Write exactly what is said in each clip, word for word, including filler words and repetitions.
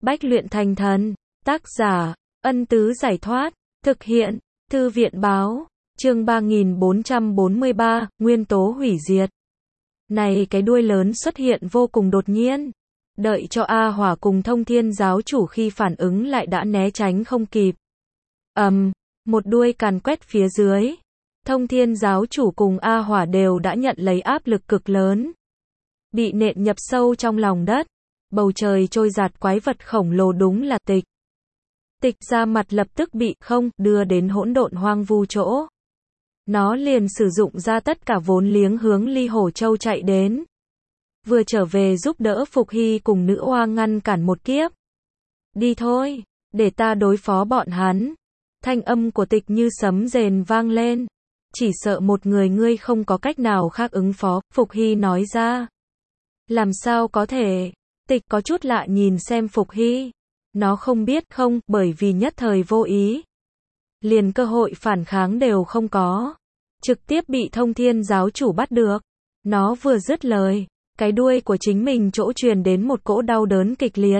Bách luyện thành thần. Tác giả, Ân Tứ Giải Thoát. Thực hiện, Thư viện Báo. Chương ba nghìn bốn trăm bốn mươi ba, Nguyên tố hủy diệt. Này cái đuôi lớn xuất hiện vô cùng đột nhiên. Đợi cho A Hỏa cùng Thông Thiên giáo chủ khi phản ứng lại đã né tránh không kịp. Ầm, um, một đuôi càn quét phía dưới. Thông Thiên giáo chủ cùng A Hỏa đều đã nhận lấy áp lực cực lớn. Bị nện nhập sâu trong lòng đất. Bầu trời trôi giạt quái vật khổng lồ đúng là Tịch. Tịch ra mặt lập tức bị không đưa đến hỗn độn hoang vu chỗ. Nó liền sử dụng ra tất cả vốn liếng hướng Ly Hổ Châu chạy đến. Vừa trở về giúp đỡ Phục Hy cùng nữ oa ngăn cản một kiếp. Đi thôi, để ta đối phó bọn hắn. Thanh âm của Tịch như sấm rền vang lên. Chỉ sợ một người ngươi không có cách nào khác ứng phó, Phục Hy nói ra. Làm sao có thể? Tịch có chút lạ nhìn xem Phục Hy. Nó không biết không, bởi vì nhất thời vô ý. Liền cơ hội phản kháng đều không có. Trực tiếp bị Thông Thiên giáo chủ bắt được. Nó vừa dứt lời, cái đuôi của chính mình chỗ truyền đến một cỗ đau đớn kịch liệt.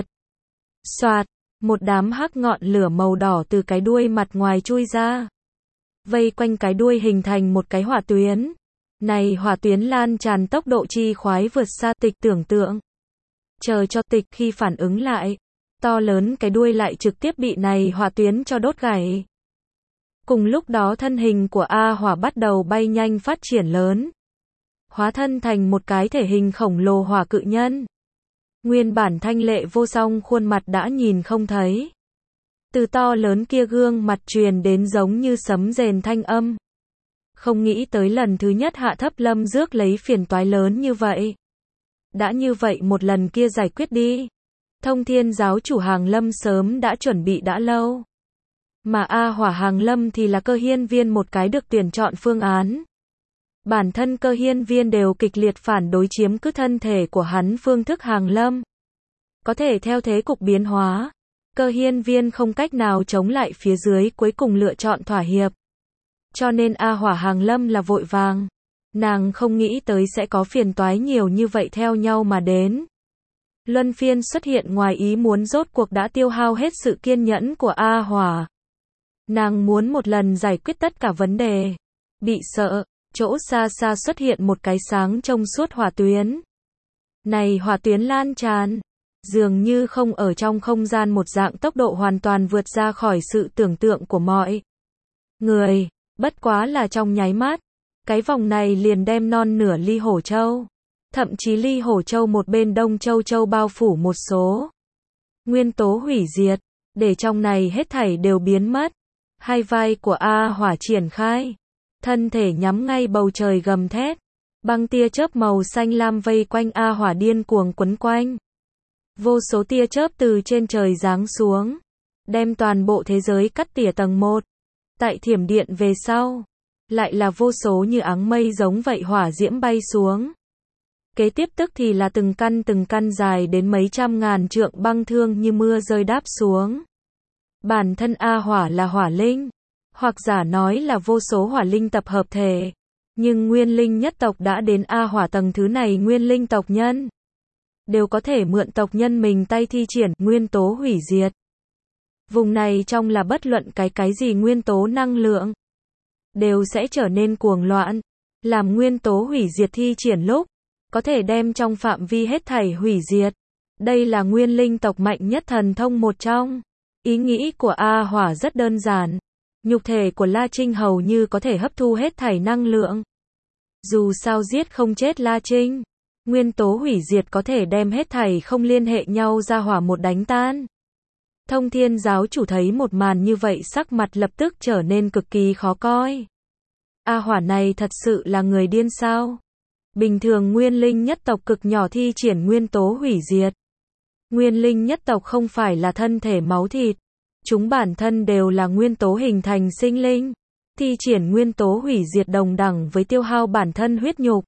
Xoạt, một đám hắc ngọn lửa màu đỏ từ cái đuôi mặt ngoài chui ra. Vây quanh cái đuôi hình thành một cái hỏa tuyến. Này hỏa tuyến lan tràn tốc độ chi khoái vượt xa Tịch tưởng tượng. Chờ cho Tịch khi phản ứng lại, to lớn cái đuôi lại trực tiếp bị này hỏa tuyến cho đốt gãy. Cùng lúc đó thân hình của A Hỏa bắt đầu bay nhanh phát triển lớn. Hóa thân thành một cái thể hình khổng lồ hỏa cự nhân. Nguyên bản thanh lệ vô song khuôn mặt đã nhìn không thấy. Từ to lớn kia gương mặt truyền đến giống như sấm rền thanh âm. Không nghĩ tới lần thứ nhất Hạ Thấp Lâm rước lấy phiền toái lớn như vậy. Đã như vậy một lần kia giải quyết đi. Thông Thiên giáo chủ Hàng Lâm sớm đã chuẩn bị đã lâu. Mà A Hỏa Hàng Lâm thì là Cơ Hiên Viên một cái được tuyển chọn phương án. Bản thân Cơ Hiên Viên đều kịch liệt phản đối chiếm cứ thân thể của hắn phương thức Hàng Lâm. Có thể theo thế cục biến hóa, Cơ Hiên Viên không cách nào chống lại phía dưới cuối cùng lựa chọn thỏa hiệp. Cho nên A Hỏa Hàng Lâm là vội vàng. Nàng không nghĩ tới sẽ có phiền toái nhiều như vậy theo nhau mà đến. Luân phiên xuất hiện ngoài ý muốn rốt cuộc đã tiêu hao hết sự kiên nhẫn của A Hỏa. Nàng muốn một lần giải quyết tất cả vấn đề. Bị sợ, chỗ xa xa xuất hiện một cái sáng trong suốt hỏa tuyến. Này hỏa tuyến lan tràn, dường như không ở trong không gian một dạng tốc độ hoàn toàn vượt ra khỏi sự tưởng tượng của mọi người. Bất quá là trong nháy mắt, cái vòng này liền đem non nửa Ly Hổ Châu. Thậm chí Ly Hổ Châu một bên Đông Châu Châu bao phủ một số nguyên tố hủy diệt, để trong này hết thảy đều biến mất. Hai vai của A Hỏa triển khai, thân thể nhắm ngay bầu trời gầm thét. Băng tia chớp màu xanh lam vây quanh A Hỏa điên cuồng quấn quanh. Vô số tia chớp từ trên trời giáng xuống, đem toàn bộ thế giới cắt tỉa tầng một. Tại thiểm điện về sau, lại là vô số như áng mây giống vậy hỏa diễm bay xuống. Kế tiếp tức thì là từng căn từng căn dài đến mấy trăm ngàn trượng băng thương như mưa rơi đáp xuống. Bản thân A Hỏa là hỏa linh, hoặc giả nói là vô số hỏa linh tập hợp thể. Nhưng nguyên linh nhất tộc đã đến A Hỏa tầng thứ này nguyên linh tộc nhân. Đều có thể mượn tộc nhân mình tay thi triển nguyên tố hủy diệt. Vùng này trong là bất luận cái cái gì nguyên tố năng lượng. Đều sẽ trở nên cuồng loạn. Làm nguyên tố hủy diệt thi triển lúc. Có thể đem trong phạm vi hết thảy hủy diệt. Đây là nguyên linh tộc mạnh nhất thần thông một trong. Ý nghĩ của A Hỏa rất đơn giản. Nhục thể của La Trinh hầu như có thể hấp thu hết thảy năng lượng. Dù sao giết không chết La Trinh. Nguyên tố hủy diệt có thể đem hết thảy không liên hệ nhau ra hỏa một đánh tan. Thông Thiên giáo chủ thấy một màn như vậy sắc mặt lập tức trở nên cực kỳ khó coi. A Hỏa này thật sự là người điên sao? Bình thường nguyên linh nhất tộc cực nhỏ thi triển nguyên tố hủy diệt. Nguyên linh nhất tộc không phải là thân thể máu thịt. Chúng bản thân đều là nguyên tố hình thành sinh linh. Thi triển nguyên tố hủy diệt đồng đẳng với tiêu hao bản thân huyết nhục.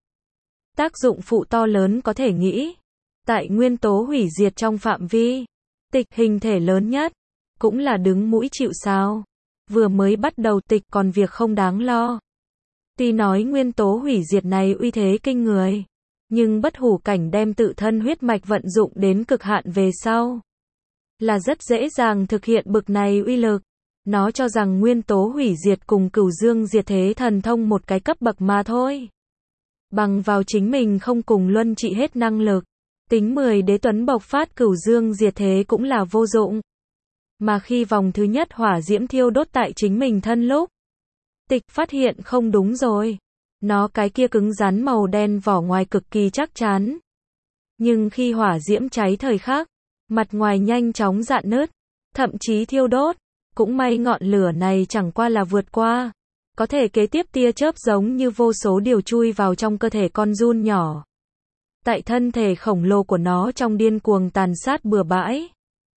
Tác dụng phụ to lớn có thể nghĩ. Tại nguyên tố hủy diệt trong phạm vi. Tịch hình thể lớn nhất. Cũng là đứng mũi chịu sào. Vừa mới bắt đầu Tịch còn việc không đáng lo. Tuy nói nguyên tố hủy diệt này uy thế kinh người. Nhưng bất hủ cảnh đem tự thân huyết mạch vận dụng đến cực hạn về sau. là rất dễ dàng thực hiện bực này uy lực. Nó cho rằng nguyên tố hủy diệt cùng cửu dương diệt thế thần thông một cái cấp bậc mà thôi. Bằng vào chính mình không cùng luân trị hết năng lực, tính mười đế tuấn bộc phát cửu dương diệt thế cũng là vô dụng. Mà khi vòng thứ nhất hỏa diễm thiêu đốt tại chính mình thân lúc, Tịch phát hiện không đúng rồi. Nó cái kia cứng rắn màu đen vỏ ngoài cực kỳ chắc chắn. Nhưng khi hỏa diễm cháy thời khắc, mặt ngoài nhanh chóng rạn nứt, thậm chí thiêu đốt. Cũng may ngọn lửa này chẳng qua là vượt qua. Có thể kế tiếp tia chớp giống như vô số điều chui vào trong cơ thể con giun nhỏ. Tại thân thể khổng lồ của nó trong điên cuồng tàn sát bừa bãi.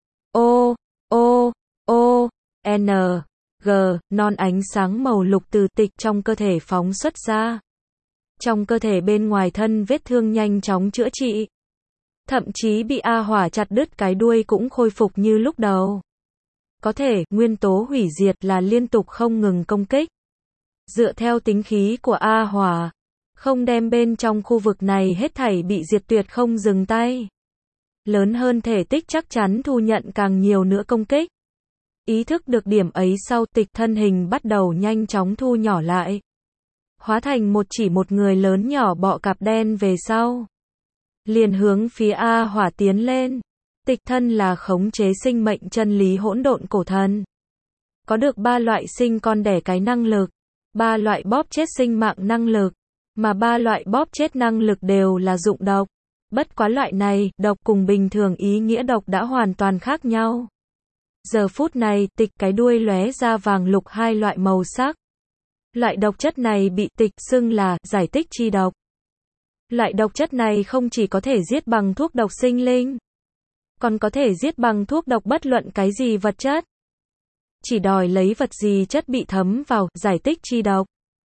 O, O, O, N, G, non ánh sáng màu lục từ Tịch trong cơ thể phóng xuất ra. Trong cơ thể bên ngoài thân vết thương nhanh chóng chữa trị. Thậm chí bị A Hỏa chặt đứt cái đuôi cũng khôi phục như lúc đầu. Có thể, nguyên tố hủy diệt là liên tục không ngừng công kích. Dựa theo tính khí của A Hỏa, không đem bên trong khu vực này hết thảy bị diệt tuyệt không dừng tay. Lớn hơn thể tích chắc chắn thu nhận càng nhiều nữa công kích. Ý thức được điểm ấy sau, Tịch thân hình bắt đầu nhanh chóng thu nhỏ lại. Hóa thành một chỉ một người lớn nhỏ bọ cạp đen về sau. Liền hướng phía A Hỏa tiến lên. Tịch thân là khống chế sinh mệnh chân lý hỗn độn cổ thần. Có được ba loại sinh con đẻ cái năng lực, ba loại bóp chết sinh mạng năng lực, mà ba loại bóp chết năng lực đều là dụng độc. Bất quá loại này, độc cùng bình thường ý nghĩa độc đã hoàn toàn khác nhau. Giờ phút này, Tịch cái đuôi lóe ra vàng lục hai loại màu sắc. Loại độc chất này bị Tịch xưng là giải tích chi độc. Loại độc chất này không chỉ có thể giết bằng thuốc độc sinh linh, còn có thể giết bằng thuốc độc bất luận cái gì vật chất. Chỉ đòi lấy vật gì chất bị thấm vào, giải tích chi độc,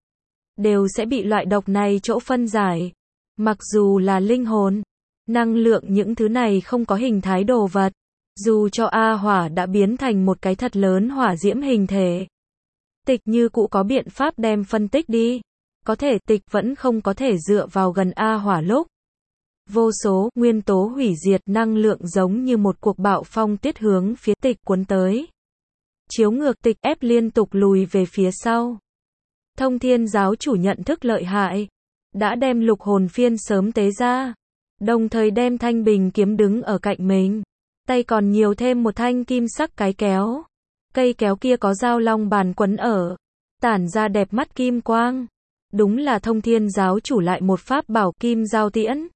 đều sẽ bị loại độc này chỗ phân giải. Mặc dù là linh hồn, năng lượng những thứ này không có hình thái đồ vật. Dù cho A Hỏa đã biến thành một cái thật lớn hỏa diễm hình thể. Tịch như cũ có biện pháp đem phân tích đi. Có thể Tịch vẫn không có thể dựa vào gần A Hỏa lúc. Vô số nguyên tố hủy diệt năng lượng giống như một cuộc bạo phong tiết hướng phía Tịch cuốn tới. Chiếu ngược Tịch ép liên tục lùi về phía sau. Thông Thiên giáo chủ nhận thức lợi hại. Đã đem lục hồn phiên sớm tế ra. Đồng thời đem thanh bình kiếm đứng ở cạnh mình. Tay còn nhiều thêm một thanh kim sắc cái kéo. Cây kéo kia có dao long bàn quấn ở. Tản ra đẹp mắt kim quang. Đúng là Thông Thiên giáo chủ lại một pháp bảo kim giao tiễn.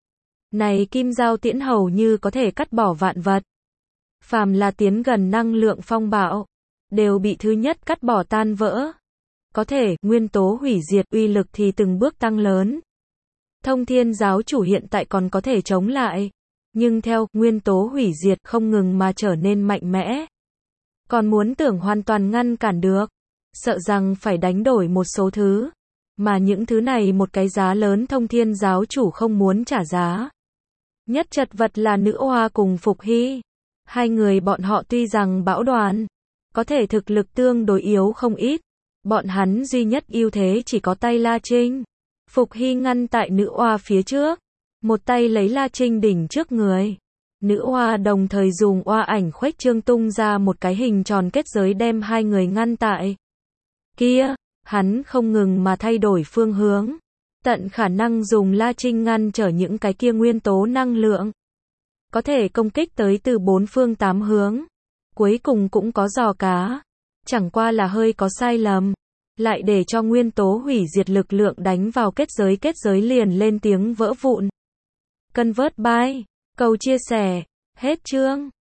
Này kim giao tiễn hầu như có thể cắt bỏ vạn vật. Phàm là tiến gần năng lượng phong bạo, đều bị thứ nhất cắt bỏ tan vỡ. Có thể, nguyên tố hủy diệt uy lực thì từng bước tăng lớn. Thông Thiên giáo chủ hiện tại còn có thể chống lại. Nhưng theo, nguyên tố hủy diệt không ngừng mà trở nên mạnh mẽ. Còn muốn tưởng hoàn toàn ngăn cản được. Sợ rằng phải đánh đổi một số thứ. Mà những thứ này một cái giá lớn Thông Thiên giáo chủ không muốn trả giá. Nhất chật vật là nữ oa cùng Phục Hy. Hai người bọn họ tuy rằng bão đoàn, có thể thực lực tương đối yếu không ít. Bọn hắn duy nhất ưu thế chỉ có tay La Trinh. Phục Hy ngăn tại nữ oa phía trước. Một tay lấy La Trinh đỉnh trước người. Nữ oa đồng thời dùng oa ảnh khuếch trương tung ra một cái hình tròn kết giới đem hai người ngăn tại. Kia, hắn không ngừng mà thay đổi phương hướng. Tận khả năng dùng La Trinh ngăn trở những cái kia nguyên tố năng lượng. Có thể công kích tới từ bốn phương tám hướng. Cuối cùng cũng có giò cá. Chẳng qua là hơi có sai lầm. Lại để cho nguyên tố hủy diệt lực lượng đánh vào kết giới kết giới liền lên tiếng vỡ vụn. Convert by. Cầu chia sẻ. Hết chương.